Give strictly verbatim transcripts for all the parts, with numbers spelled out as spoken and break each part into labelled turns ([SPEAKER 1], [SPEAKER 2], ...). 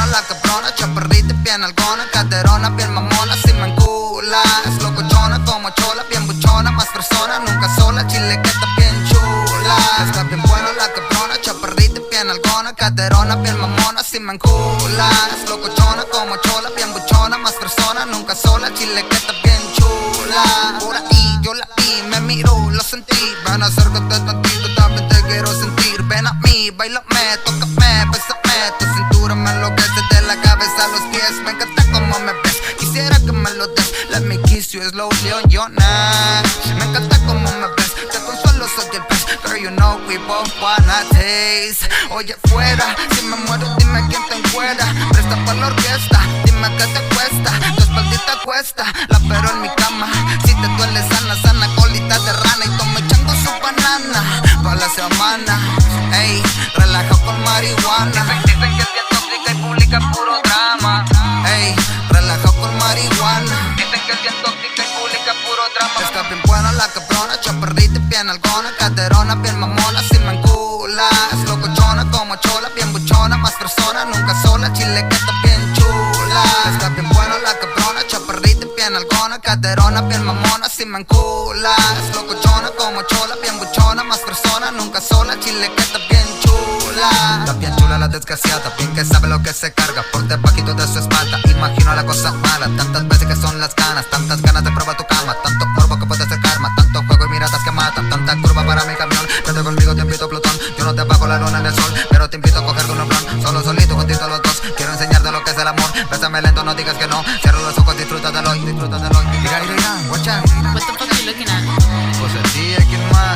[SPEAKER 1] buena, la cabrona, chaparrita y bien algona, caderona, bien mamona, si me encula. Es locochona como chola, bien buchona, más persona, nunca sola, chilequeta bien chula. Está bien buena la cabrona, chaparrita y bien algona, caderona, bien mamona, si me encula. Es locochona como chola, bien buchona, más persona, nunca sola, chilequeta bien chula. Por ahí yo la vi, me miro, lo sentí. Ven, acércate tantito, también te quiero sentir. Ven a mí, bailame, tócame, bésame. Tu cintura me enloquece de la cabeza a los pies. Me encanta como me ves, quisiera que me lo des. Let me kiss you slowly on your neck. Me encanta como me ves, te consuelo, soy el pez. Girl, you know we both wanna taste. Oye, fuera, si me muero dime quién te encuera. Presta pa' la orquesta, dime qué te cuesta. Tu espaldita cuesta, la pero en mi cama. Si te duele sana, sana, colita de rana. Y tome echando su banana pa' la semana. Ey, relaja con marihuana. Dicen, dicen que es bien tóxica y publica puro drama. Ey, relaja con marihuana. Dicen que es bien tóxica y publica puro drama. Está bien buena la cabrona, chaparrita y bien algona, caderona, bien mamona, si me encula. Es locochona como chola, bien buchona, más persona, nunca sola, chilequeta bien chula. Está bien buena la cabrona, chaparrita y bien algona, caderona, bien mamona, si me encula. Es locochona como chola, bien buchona, más persona, nunca sola, chilequeta bien chula. Está bien chula la desgraciada, bien que sabe lo que se carga por debajito de su espalda. Imagino la cosa mala, tantas veces que son las ganas, tantas ganas de probar tu cama, tanto morbo que puede ser karma, tanto juego y miradas que matan, tanta curva para mi camión. Vete conmigo, te invito a Plutón, yo no te bajo la luna en el sol, pero te invito a coger con un blon, solo solito contigo los dos. Quiero enseñarte lo que es el amor, bésame lento, no digas que no. Cierra los ojos, disfruta del hoy, disfruta del hoy. Mira, mira, mira, watch out.
[SPEAKER 2] What the fuck are you looking at?
[SPEAKER 1] Pues el día, ¿quién más?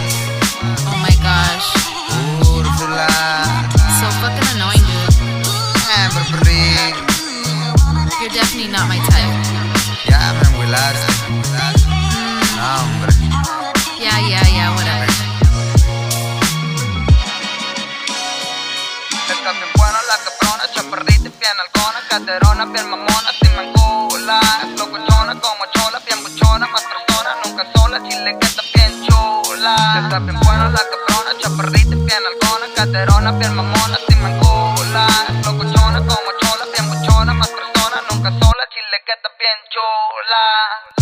[SPEAKER 2] Oh my gosh.
[SPEAKER 1] Úrsula.
[SPEAKER 2] So fucking annoying, dude.
[SPEAKER 1] Eh, Burberry.
[SPEAKER 2] You're definitely not my type.
[SPEAKER 1] Ya me enhuilaste. No, hombre.
[SPEAKER 2] Yeah, yeah, yeah, whatever.
[SPEAKER 1] Está bien buena la cabrona, chaparrita y bien algona, caderona, bien mamona, si me encula. Es locochona como chola, bien buchona, más persona, nunca sola, chilequeta bien chula. Está bien buena la cabrona, chaparrita y bien algona, caderona, bien mamona, si me encula. Es locochona como chola, bien buchona, más persona, nunca sola, chilequeta bien chula.